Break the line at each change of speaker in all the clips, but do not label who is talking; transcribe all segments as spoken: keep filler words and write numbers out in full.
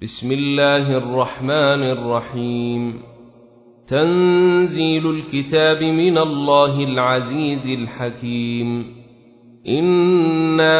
بسم الله الرحمن الرحيم. تنزيل الكتاب من الله العزيز الحكيم. إنا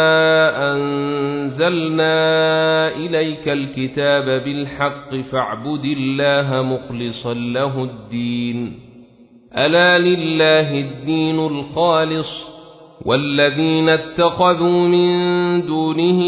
أنزلنا إليك الكتاب بالحق فاعبد الله مخلصا له الدين. ألا لله الدين الخالص، والذين اتخذوا من دونه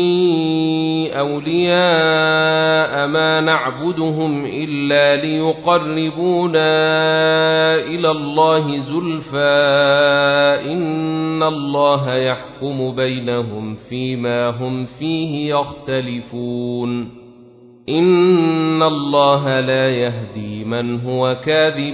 أولياء ما نعبدهم إلا ليقربونا إلى الله زلفى إن الله يحكم بينهم فيما هم فيه يختلفون. إن الله لا يهدي من هو كاذب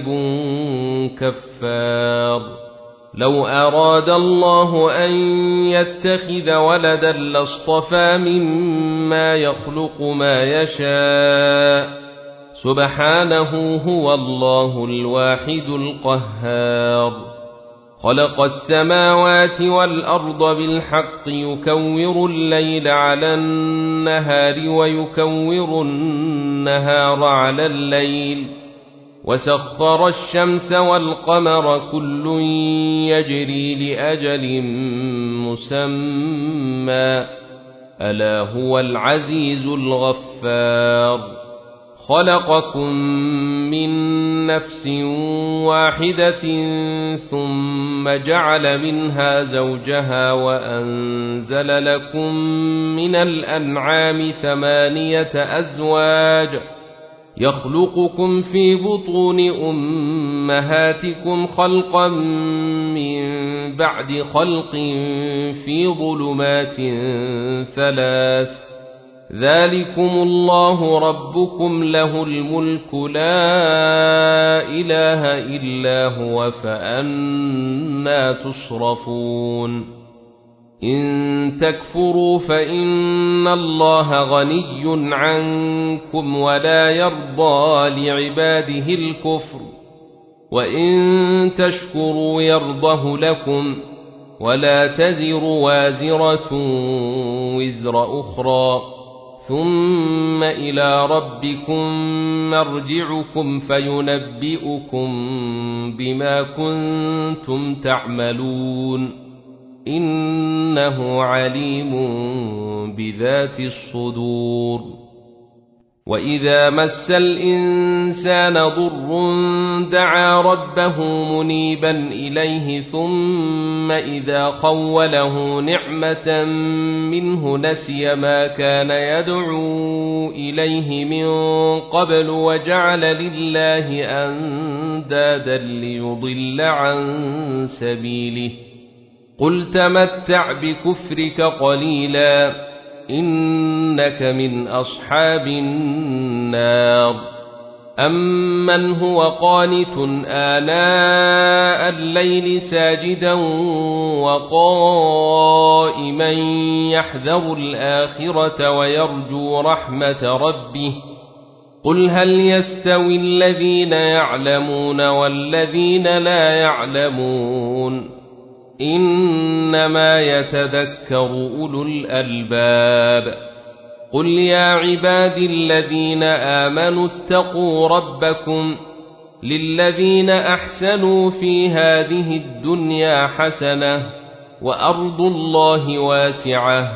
كفار. لو أراد الله أن يتخذ ولدا لاصطفى مما يخلق ما يشاء، سبحانه هو الله الواحد القهار. خلق السماوات والأرض بالحق يكور الليل على النهار ويكور النهار على الليل، وسخر الشمس والقمر كل يجري لأجل مسمى، ألا هو العزيز الغفار. خلقكم من نفس واحدة ثم جعل منها زوجها وأنزل لكم من الأنعام ثمانية أزواج يخلقكم في بطون أمهاتكم خلقا من بعد خلق في ظلمات ثلاث، ذلكم الله ربكم له الملك لا إله إلا هو فأنى تصرفون. إن تكفروا فإن الله غني عنكم ولا يرضى لعباده الكفر، وإن تشكروا يرضه لكم، ولا تزر وازرة وزر أخرى، ثم إلى ربكم مرجعكم فينبئكم بما كنتم تعملون، إنه عليم بذات الصدور. وإذا مس الإنسان ضر دعا ربه منيبا إليه ثم إذا خوله نعمة منه نسي ما كان يدعو إليه من قبل وجعل لله أندادا ليضل عن سبيله. قل تمتع بكفرك قليلا إنك من أصحاب النار. أمن هو قانت آناء الليل ساجدا وقائما يحذر الآخرة ويرجو رحمة ربه، قل هل يستوي الذين يعلمون والذين لا يعلمون، إنما يتذكر أولو الألباب. قل يا عبادي الذين آمنوا اتقوا ربكم للذين أحسنوا في هذه الدنيا حسنة وأرض الله واسعة،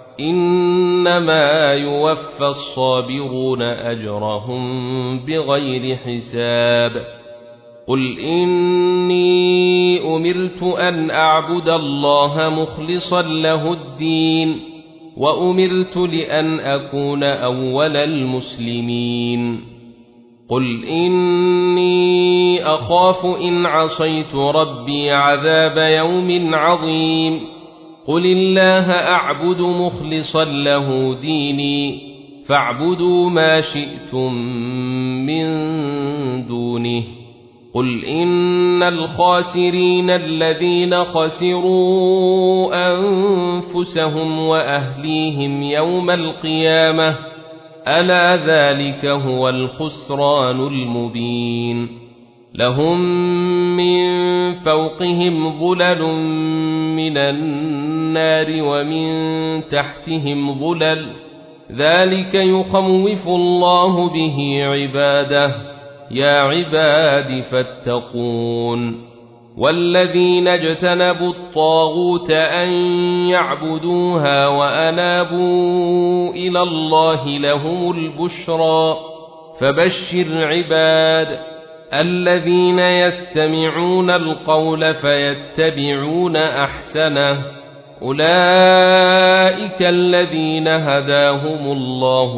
إنما يوفى الصابرون أجرهم بغير حساب. قل إني أمرت أن أعبد الله مخلصا له الدين، وأمرت لأن أكون أول المسلمين. قل إني أخاف إن عصيت ربي عذاب يوم عظيم. قل الله أعبد مخلصا له ديني، فاعبدوا ما شئتم من دونه. قل إن الخاسرين الذين خسروا أنفسهم وأهليهم يوم القيامة، ألا ذلك هو الخسران المبين. لهم من فوقهم ظلل من النار ومن تحتهم ظلل ذلك يخوف الله به عباده يا عباد فاتقون والذين اجتنبوا الطاغوت أن يعبدوها وأنابوا إلى الله لهم البشرى فبشر عباد الذين يستمعون القول فيتبعون أحسنه أولئك الذين هداهم الله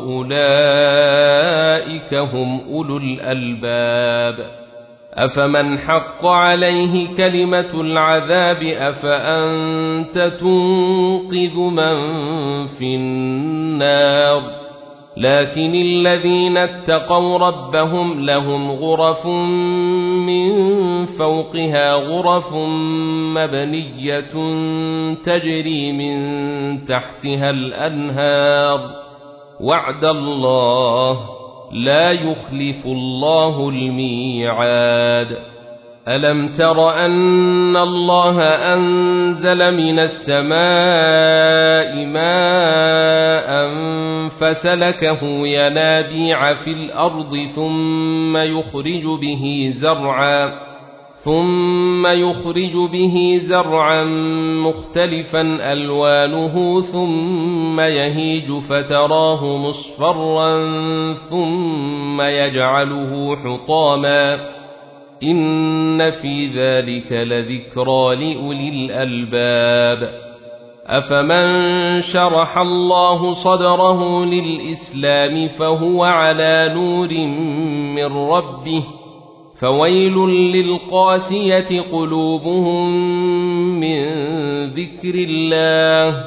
وأولئك هم أولو الألباب أفمن حق عليه كلمة العذاب أفأنت تنقذ من في النار لكن الذين اتقوا ربهم لهم غرف من فوقها غرف مبنية تجري من تحتها الأنهار وعد الله لا يخلف الله الميعاد ألم تر أن الله أنزل من السماء ماء فسلكه ينابيع في الأرض ثم يخرج به زرعا ثم يخرج به زرعا مختلفا ألوانه ثم يهيج فتراه مصفرا ثم يجعله حطاما إن في ذلك لذكرى لأولي الألباب أفمن شرح الله صدره للإسلام فهو على نور من ربه فويل للقاسية قلوبهم من ذكر الله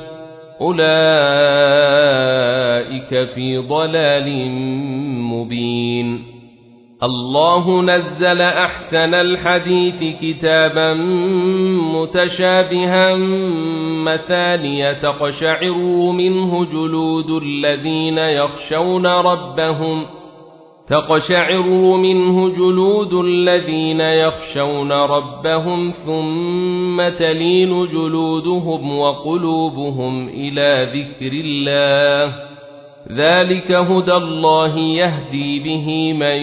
أولئك في ضلال مبين الله نزل أحسن الحديث كتابا متشابها مثانية تقشعر منه جلود الذين يخشون ربهم تقشعر منه جلود الذين يخشون ربهم ثم تلين جلودهم وقلوبهم إلى ذكر الله ذلك هدى الله يهدي به من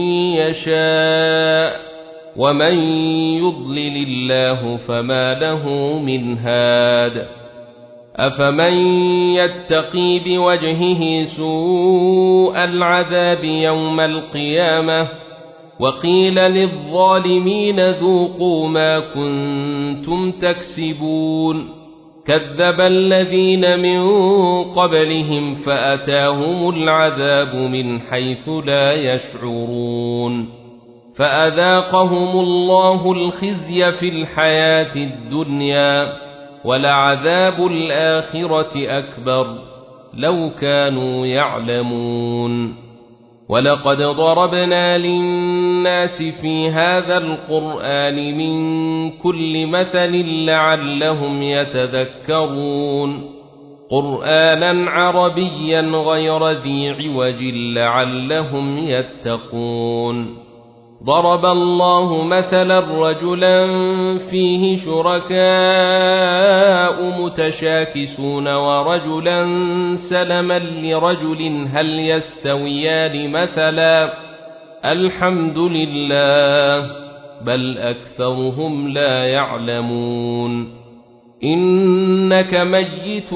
يشاء ومن يضلل الله فما له من هاد أفمن يتقي بوجهه سوء العذاب يوم القيامة وقيل للظالمين ذوقوا ما كنتم تكسبون كذب الذين من قبلهم فأتاهم العذاب من حيث لا يشعرون فأذاقهم الله الخزي في الحياة الدنيا ولعذاب الآخرة أكبر لو كانوا يعلمون ولقد ضربنا للناس في هذا القرآن من كل مثل لعلهم يتذكرون قرآنا عربيا غير ذي عوج لعلهم يتقون ضرب الله مثلا رجلا فيه شركاء متشاكسون ورجلا سلما لرجل هل يستويان مثلا الحمد لله بل أكثرهم لا يعلمون إنك ميت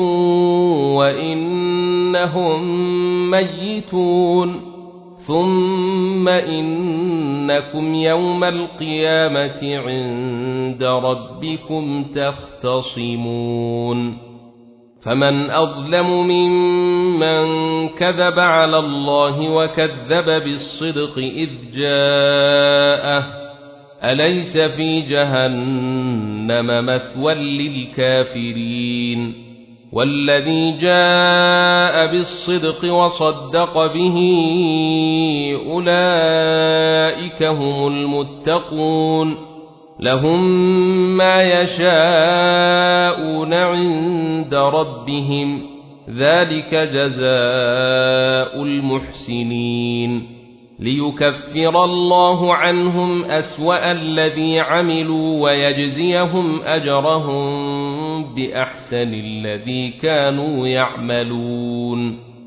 وإنهم ميتون ثم إنكم يوم القيامة عند ربكم تختصمون فمن أظلم ممن كذب على الله وكذب بالصدق إذ جاءه أليس في جهنم مثوى للكافرين والذي جاء بالصدق وصدق به أولئك هم المتقون لهم ما يشاءون عند ربهم ذلك جزاء المحسنين ليكفر الله عنهم أسوأ الذي عملوا ويجزيهم أجرهم بأحسن الذي كانوا يعملون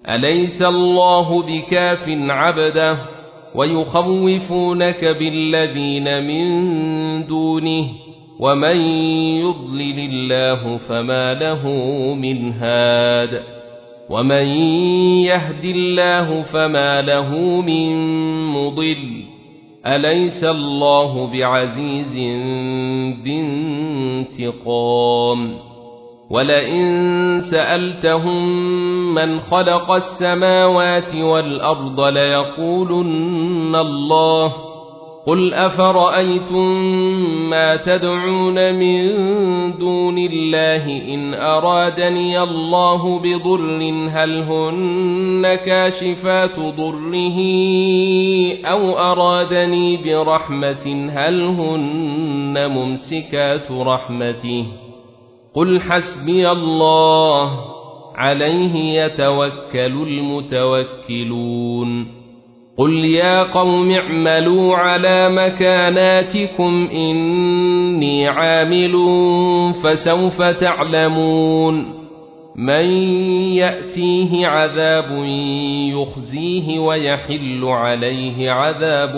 أليس الله بكاف عبده ويخوفونك بالذين من دونه ومن يضلل الله فما له من هاد ومن يهد الله فما له من مضل أليس الله بعزيز ذي انتقام ولئن سألتهم من خلق السماوات والأرض ليقولن الله قل أفرأيتم ما تدعون من دون الله إن أرادني الله بضر هل هن كاشفات ضره أو أرادني برحمة هل هن ممسكات رحمته قل حسبي الله عليه يتوكل المتوكلون قل يا قوم اعملوا على مكاناتكم إني عامل فسوف تعلمون من يأتيه عذاب يخزيه ويحل عليه عذاب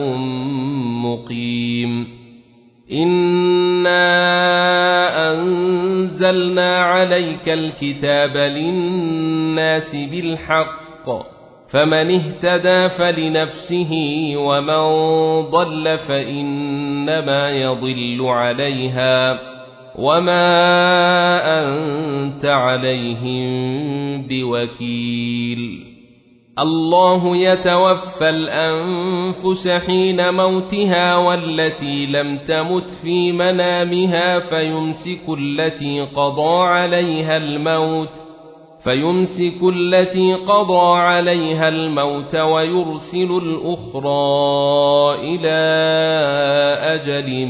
مقيم إنا أنزلنا عليك الكتاب للناس بالحق فمن اهتدى فلنفسه ومن ضل فإنما يضل عليها وما أنت عليهم بوكيل الله يتوفى الأنفس حين موتها والتي لم تمت في منامها فيمسك التي قضى عليها الموت فيمسك التي قضى عليها الموت ويرسل الأخرى إلى أجل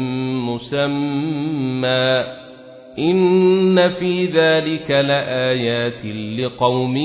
مسمى إن في ذلك لآيات لقوم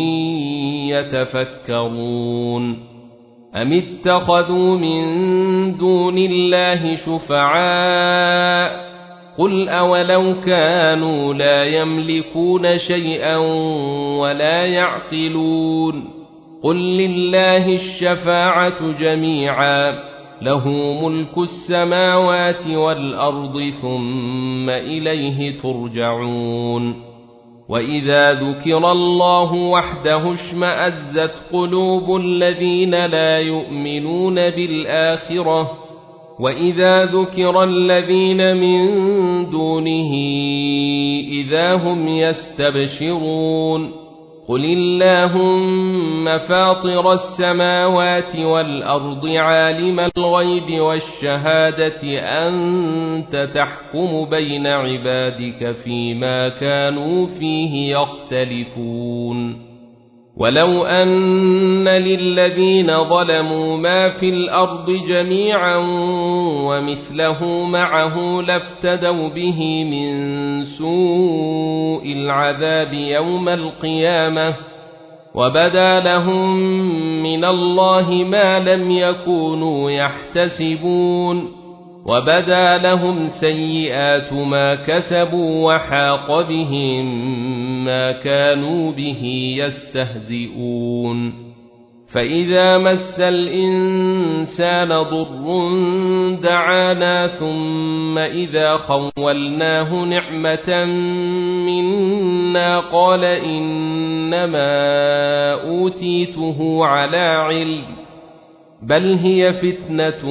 يتفكرون أم اتخذوا من دون الله شفعاء قل أولو كانوا لا يملكون شيئا ولا يعقلون قل لله الشفاعة جميعا له ملك السماوات والأرض ثم إليه ترجعون وإذا ذكر الله وحده اشمأزت قلوب الذين لا يؤمنون بالآخرة وإذا ذكر الذين من دونه إذا هم يستبشرون قل اللهم فاطر السماوات والأرض عالم الغيب والشهادة أنت تحكم بين عبادك فيما كانوا فيه يختلفون ولو أن للذين ظلموا ما في الأرض جميعا ومثله معه لافتدوا به من سوء العذاب يوم القيامة وبدا لهم من الله ما لم يكونوا يحتسبون وبدا لهم سيئات ما كسبوا وحاق بهم ما كانوا به يستهزئون فإذا مس الإنسان ضر دعانا ثم إذا خولناه نعمة منا قال إنما أوتيته على علم بل هي فتنة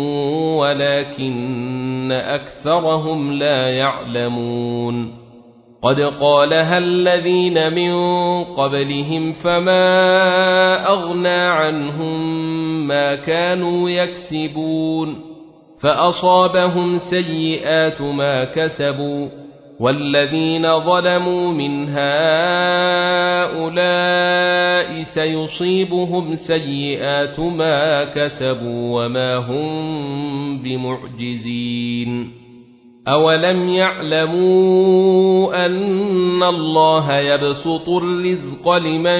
ولكن أكثرهم لا يعلمون قد قالها الذين من قبلهم فما أغنى عنهم ما كانوا يكسبون فأصابهم سيئات ما كسبوا والذين ظلموا من هؤلاء سيصيبهم سيئات ما كسبوا وما هم بمعجزين أولم يعلموا أن الله يبسط الرزق لمن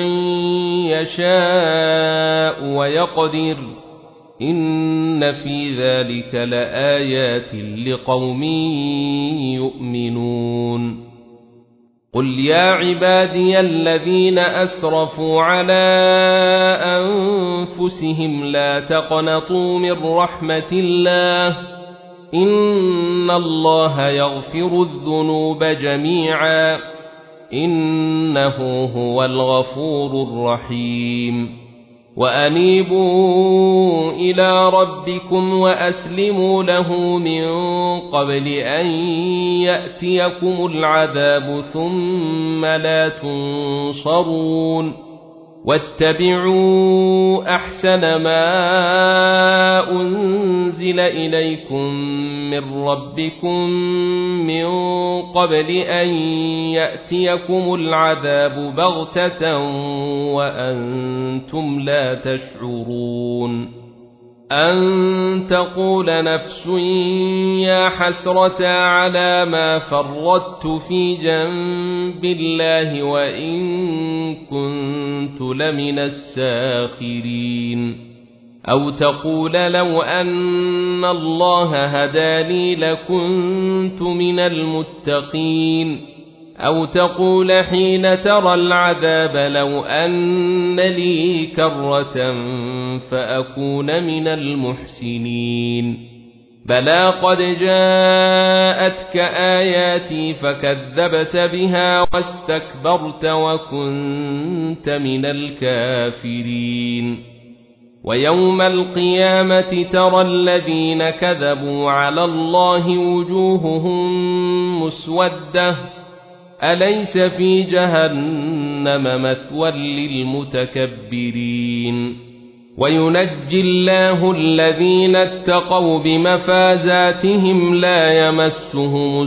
يشاء ويقدر إن في ذلك لآيات لقوم يؤمنون قل يا عبادي الذين أسرفوا على أنفسهم لا تقنطوا من رحمة الله إن الله يغفر الذنوب جميعا إنه هو الغفور الرحيم وأنيبوا إلى ربكم وأسلموا له من قبل أن يأتيكم العذاب ثم لا تنصرون واتبعوا أحسن ما أنزل إليكم من ربكم من قبل أن يأتيكم العذاب بغتة وأنتم لا تشعرون أن تقول نفس يا حسرة على ما فرطت في جنب الله وإن كنت لمن الساخرين أو تقول لو أن الله هداني لكنت من المتقين أو تقول حين ترى العذاب لو أن لي كرة فأكون من المحسنين بلى قد جاءتك آياتي فكذبت بها واستكبرت وكنت من الكافرين ويوم القيامة ترى الذين كذبوا على الله وجوههم مسودة أليس في جهنم مثوى للمتكبرين وينجي الله الذين اتقوا بمفازاتهم لا يمسهم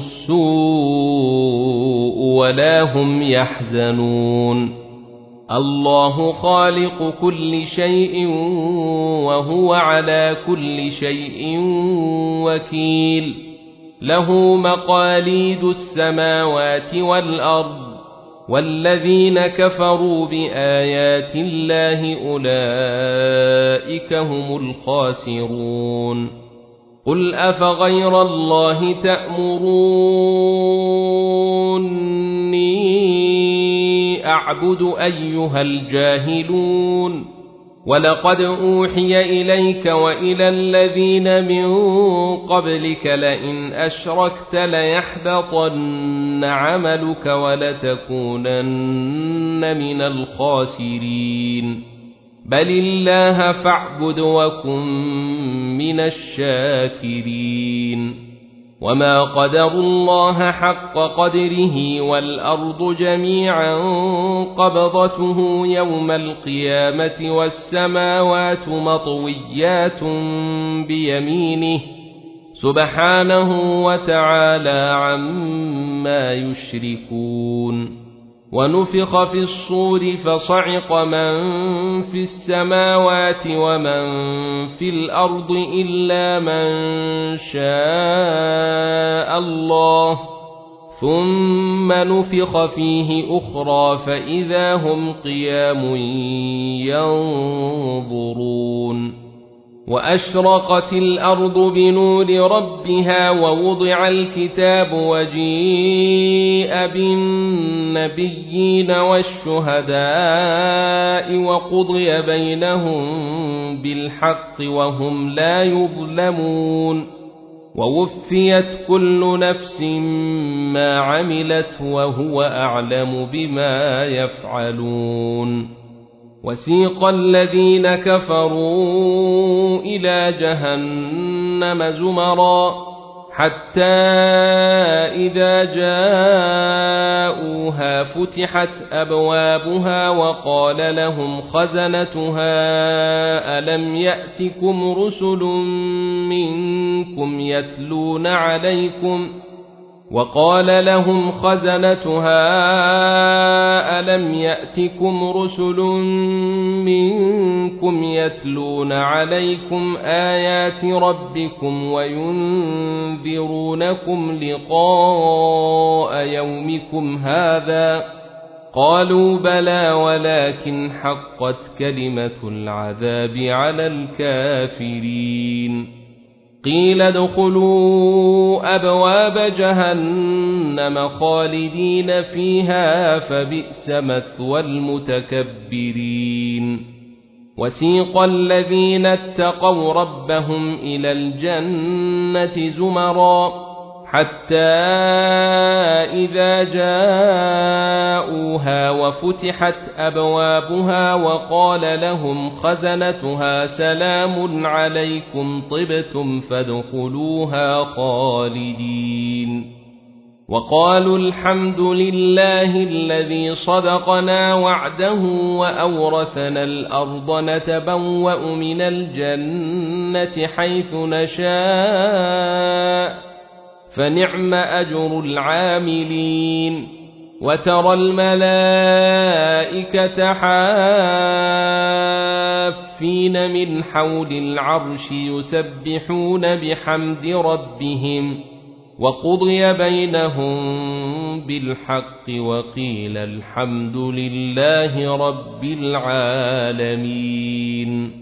السوء ولا هم يحزنون الله خالق كل شيء وهو على كل شيء وكيل له مقاليد السماوات والأرض والذين كفروا بآيات الله أولئك هم الخاسرون قل أفغير الله تأمروني أعبد أيها الجاهلون ولقد أوحي إليك وإلى الذين من قبلك لئن أشركت ليحبطن عملك ولتكونن من الخاسرين بل الله فاعبد وكن من الشاكرين وما قدروا الله حق قدره والأرض جميعا قبضته يوم القيامة والسماوات مطويات بيمينه سبحانه وتعالى عما يشركون ونفخ في الصور فصعق من في السماوات ومن في الأرض إلا من شاء الله ثم نفخ فيه أخرى فإذا هم قيام ينظرون وأشرقت الأرض بنور ربها ووضع الكتاب وجيء بالنبيين والشهداء وقضي بينهم بالحق وهم لا يظلمون ووفيت كل نفس ما عملت وهو أعلم بما يفعلون وسيق الذين كفروا إلى جهنم زمرا حتى إذا جاءوها فتحت أبوابها وقال لهم خزنتها ألم يأتكم رسل منكم يتلون عليكم وقال لهم خزنتها ألم يأتكم رسل منكم يتلون عليكم آيات ربكم وينذرونكم لقاء يومكم هذا قالوا بلى ولكن حقت كلمة العذاب على الكافرين قيل ادخلوا أبواب جهنم خالدين فيها فبئس مثوى المتكبرين وسيق الذين اتقوا ربهم إلى الجنة زمرا حتى إذا جاءوها وفتحت أبوابها وقال لهم خزنتها سلام عليكم طبتم فادخلوها خالدين وقالوا الحمد لله الذي صدقنا وعده وأورثنا الأرض نتبوأ من الجنة حيث نشاء فنعم أجر العاملين وترى الملائكة حافين من حول العرش يسبحون بحمد ربهم وقضي بينهم بالحق وقيل الحمد لله رب العالمين.